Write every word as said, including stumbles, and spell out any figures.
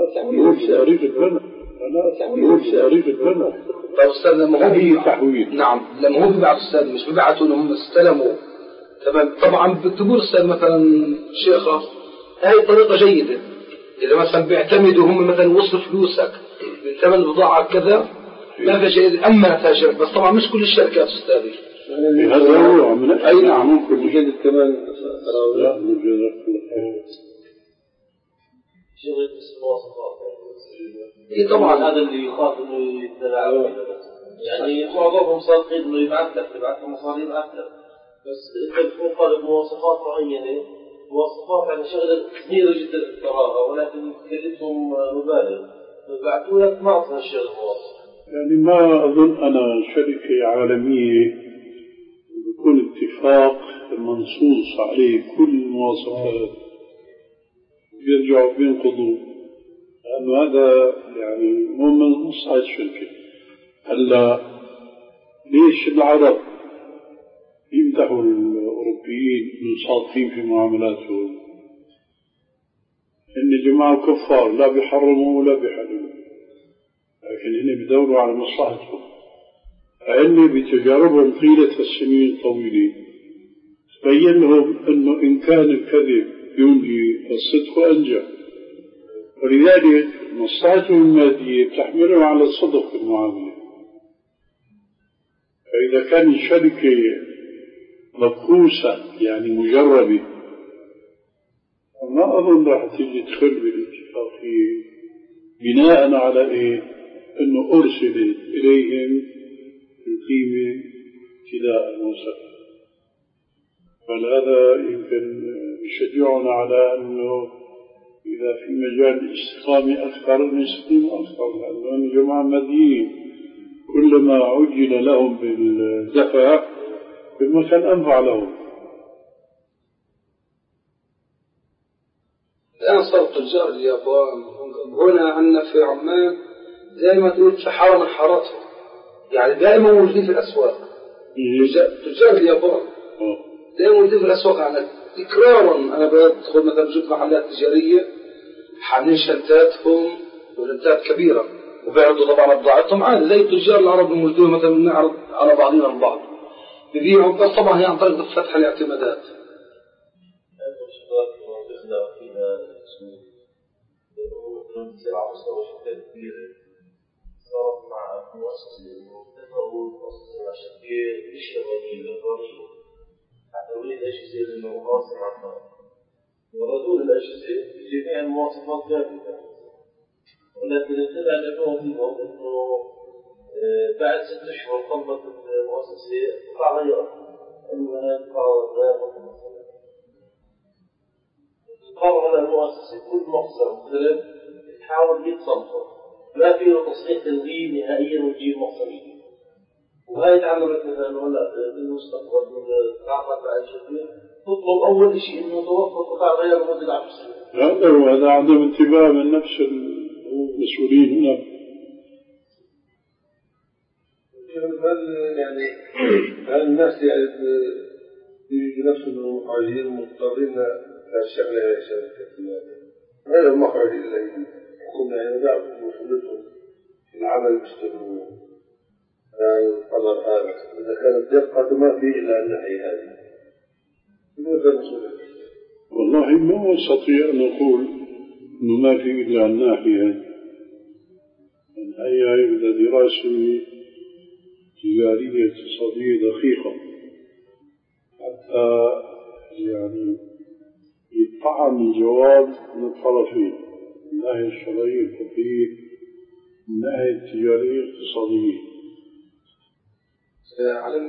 يقول سأريد البنى يقول سأريد البنى. طيب أستاذ لما هو تحويل نعم لما هو بيبعث أستاذ مش بيبعثوا لهم استلموا تمام. طبعا بتقول أستاذ مثلا شيخة هاي طريقة جيدة إذا مثلا بيعتمدوا هم مثلا وصل فلوسك من ثمن البضاعة كذا ما في شيء أما تاجر بس طبعا مش كل الشركات أستاذي هذا هو من أي نعم ممكن مجدد كمان لا مجدد شغل المواصفات إيه طبعا هذا اللي يخاف إنه يتبع يعني معظمهم صادقين إنه يبعث لك يبعث مصاري يبعث لك بس أنت بتكون طالب مواصفات معينة مواصفات يعني شغلة كبيرة جدا تراها ولكن تكلفهم مبالغ فبعثوا لك ما أصلا الشغل مواصف. يعني ما أظن أنا شركة عالمية يكون اتفاق منصوص عليه كل المواصفات بيرجعوا بينقضوا لأنه هذا يعني مو من مصلحة الشركة. هلا ليش العرب يمدحوا الأوروبيين صادقين في معاملاتهم؟ إن جماعة كفار لا بيحرموا ولا بيحللوا لكن هنا بدوروا على مصلحتهم. فإن بتجاربهم طيلة السنين الطويلة تبين لهم أنه إن كان الكذب ينجي الصدق أنجى ولذلك مصلحتهم المادية تحملهم على الصدق في المعاملة. فإذا كان الشركة مبخوسة يعني مجربة ما أظن راح تيجي تدخل بالاتفاقية بناء على إيه؟ إنه أرسل إليهم القيمة ابتداء الموسى. فهذا يمكن يشجعنا على أنه إذا في مجال الاستقامة أكثر نستقيم أكثر لأنه الجماعة ماديين كلما عجل لهم بالدفع بالمكان أنفع لهم. الآن صار تجار اليابان هنا عندنا في عمان زي ما تقول حارة حارتهم يعني دائما موجودين في الأسواق تجار اليابان دائما موجودين في الأسواق يعني إكرارا. أنا بدخل مثلا بشوف محلات تجارية حاملين شنطاتهم وشنطات كبيرة وبيعرضوا طبعا بضاعتهم عادي زي التجار العرب الموجودين مثلا نعرض على بعضنا البعض بيبيعوا بس طبعا هي عن طريق فتح الاعتمادات. صارت مع مؤسسة تطور مؤسسة عشان يشتغل الإلكترونية حتى الأجهزة للمواصفات عنها وردود الأجهزة بجميع المواصفات ثابتة ولكن طلع لأنه فيهم إنه بعد ست أشهر طلبت المؤسسة قطع غيار أنها قطع غيار قرر على المؤسسة كل مخزن مختلف تحاول يتصنفه ما فيه تصحيح تلغيه نهائيا وتجيب مخزن جديد. وهي تعلمت مثلا هلا بالمستقبل من العقد بعد شهرين تطلب أول شيء إنه توفر قطع غيار لمدة عشر سنين. هذا هو هذا عدم انتباه من نفس المسؤولين هنا. يعني هل الناس يعني يجوا نفسهم محاجين مضطرين للشغل هاي الشركة غير المخرج اللي كنا يعني بيعرفوا مسؤوليتهم في العمل بيشتغلوا يعني القدر هذا إذا كانت دقة ما في إلا الناحية هذه ماذا مسؤولية؟ والله ما أستطيع أن أقول إنه ما في إلا الناحية هي إذا دراسة تجارية اقتصادية دقيقة حتى يعني يطعم الجواب من الطرفين من الناحية الشرعية الفقهية من الناحية التجارية الاقتصادية.